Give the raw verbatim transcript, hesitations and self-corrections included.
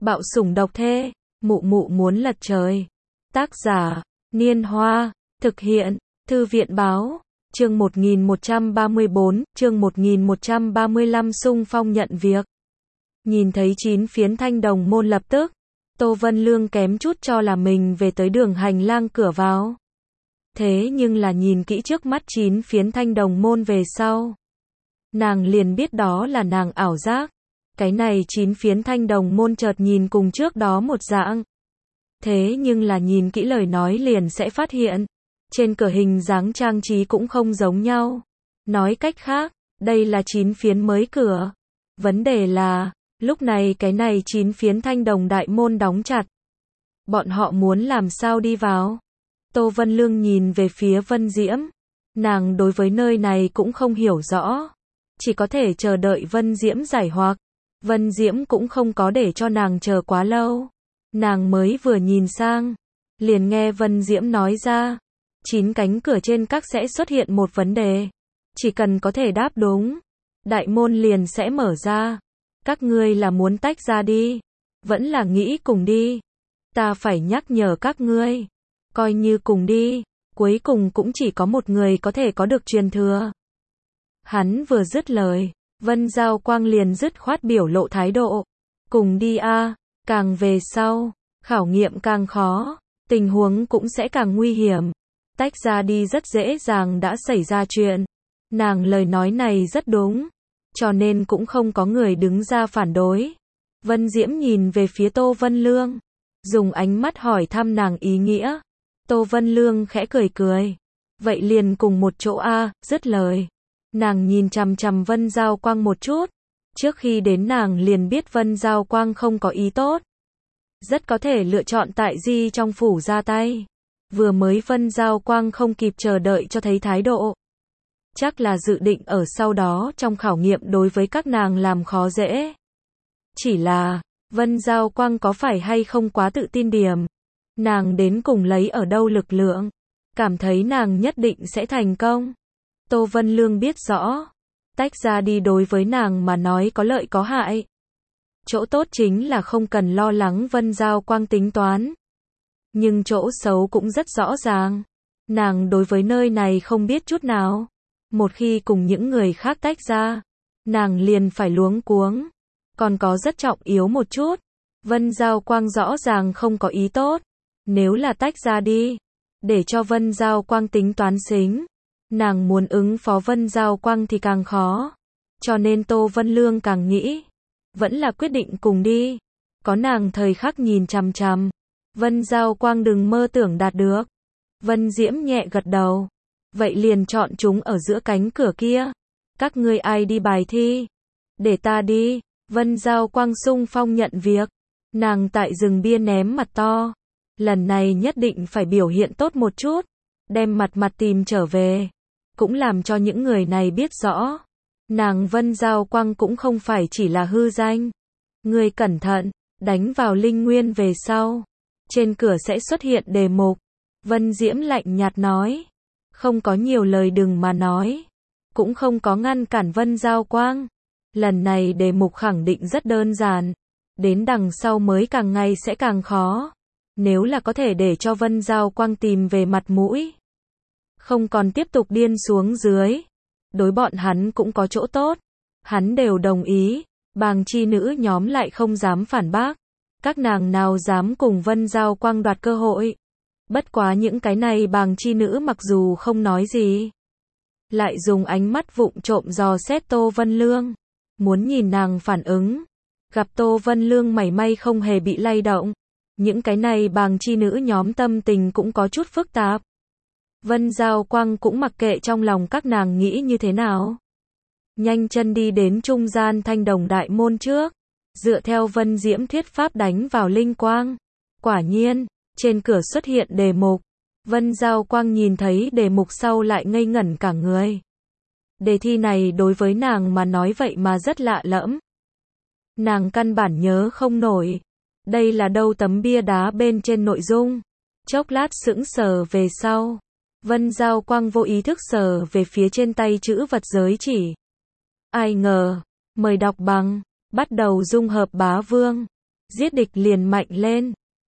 Bạo sủng độc thê, mụ mụ muốn lật trời. Tác giả, Niên Hoa, thực hiện, Thư viện báo, chương một nghìn một trăm ba mươi bốn, chương một nghìn một trăm ba mươi lăm xung phong nhận việc. Nhìn thấy chín phiến thanh đồng môn lập tức, Tô Vân Lương kém chút cho là mình về tới đường hành lang cửa vào. Thế nhưng là nhìn kỹ trước mắt chín phiến thanh đồng môn về sau. Nàng liền biết đó là nàng ảo giác. Cái này chín phiến thanh đồng môn chợt nhìn cùng trước đó một dạng. Thế nhưng là nhìn kỹ lời nói liền sẽ phát hiện. Trên cửa hình dáng trang trí cũng không giống nhau. Nói cách khác, đây là chín phiến mới cửa. Vấn đề là, lúc này cái này chín phiến thanh đồng đại môn đóng chặt. Bọn họ muốn làm sao đi vào? Tô Vân Lương nhìn về phía Vân Diễm. Nàng đối với nơi này cũng không hiểu rõ. Chỉ có thể chờ đợi Vân Diễm giải hoặc. Vân Diễm cũng không có để cho nàng chờ quá lâu. Nàng mới vừa nhìn sang. Liền nghe Vân Diễm nói ra. Chín cánh cửa trên các sẽ xuất hiện một vấn đề. Chỉ cần có thể đáp đúng. Đại môn liền sẽ mở ra. Các ngươi là muốn tách ra đi. Vẫn là nghĩ cùng đi. Ta phải nhắc nhở các ngươi. Coi như cùng đi. Cuối cùng cũng chỉ có một người có thể có được truyền thừa. Hắn vừa dứt lời. Vân Giao Quang liền dứt khoát biểu lộ thái độ. Cùng đi a, càng về sau, khảo nghiệm càng khó, tình huống cũng sẽ càng nguy hiểm. Tách ra đi rất dễ dàng đã xảy ra chuyện. Nàng lời nói này rất đúng, cho nên cũng không có người đứng ra phản đối. Vân Diễm nhìn về phía Tô Vân Lương, dùng ánh mắt hỏi thăm nàng ý nghĩa. Tô Vân Lương khẽ cười cười. Vậy liền cùng một chỗ a, dứt lời. Nàng nhìn chằm chằm Vân Giao Quang một chút. Trước khi đến nàng liền biết Vân Giao Quang không có ý tốt. Rất có thể lựa chọn tại Di trong phủ ra tay. Vừa mới Vân Giao Quang không kịp chờ đợi cho thấy thái độ. Chắc là dự định ở sau đó trong khảo nghiệm đối với các nàng làm khó dễ. Chỉ là, Vân Giao Quang có phải hay không quá tự tin điểm. Nàng đến cùng lấy ở đâu lực lượng. Cảm thấy nàng nhất định sẽ thành công. Tô Vân Lương biết rõ, tách ra đi đối với nàng mà nói có lợi có hại. Chỗ tốt chính là không cần lo lắng Vân Giao Quang tính toán. Nhưng chỗ xấu cũng rất rõ ràng. Nàng đối với nơi này không biết chút nào. Một khi cùng những người khác tách ra, nàng liền phải luống cuống. Còn có rất trọng yếu một chút. Vân Giao Quang rõ ràng không có ý tốt. Nếu là tách ra đi, để cho Vân Giao Quang tính toán xính. Nàng muốn ứng phó Vân Giao Quang thì càng khó. Cho nên Tô Vân Lương càng nghĩ. Vẫn là quyết định cùng đi. Có nàng thời khắc nhìn chằm chằm. Vân Giao Quang đừng mơ tưởng đạt được. Vân Diễm nhẹ gật đầu. Vậy liền chọn chúng ở giữa cánh cửa kia. Các ngươi ai đi bài thi? Để ta đi. Vân Giao Quang xung phong nhận việc. Nàng tại rừng bia ném mặt to. Lần này nhất định phải biểu hiện tốt một chút. Đem mặt mặt tìm trở về. Cũng làm cho những người này biết rõ. Nàng Vân Giao Quang cũng không phải chỉ là hư danh. Ngươi cẩn thận, đánh vào linh nguyên về sau. Trên cửa sẽ xuất hiện đề mục. Vân Diễm lạnh nhạt nói. Không có nhiều lời đừng mà nói. Cũng không có ngăn cản Vân Giao Quang. Lần này đề mục khẳng định rất đơn giản. Đến đằng sau mới càng ngày sẽ càng khó. Nếu là có thể để cho Vân Giao Quang tìm về mặt mũi. Không còn tiếp tục điên xuống dưới. Đối bọn hắn cũng có chỗ tốt. Hắn đều đồng ý. Bàng chi nữ nhóm lại không dám phản bác. Các nàng nào dám cùng Vân Giao Quang đoạt cơ hội. Bất quá những cái này bàng chi nữ mặc dù không nói gì. Lại dùng ánh mắt vụng trộm dò xét Tô Vân Lương. Muốn nhìn nàng phản ứng. Gặp Tô Vân Lương mảy may không hề bị lay động. Những cái này bàng chi nữ nhóm tâm tình cũng có chút phức tạp. Vân Giao Quang cũng mặc kệ trong lòng các nàng nghĩ như thế nào. Nhanh chân đi đến trung gian thanh đồng đại môn trước. Dựa theo Vân Diễm thuyết pháp đánh vào linh quang. Quả nhiên, trên cửa xuất hiện đề mục. Vân Giao Quang nhìn thấy đề mục sau lại ngây ngẩn cả người. Đề thi này đối với nàng mà nói vậy mà rất lạ lẫm. Nàng căn bản nhớ không nổi. Đây là đâu tấm bia đá bên trên nội dung. Chốc lát sững sờ về sau. Vân Giao Quang vô ý thức sờ về phía trên tay chữ vật giới chỉ. Ai ngờ, mời đọc bằng, bắt đầu dung hợp bá vương. Giết địch liền mạnh lên.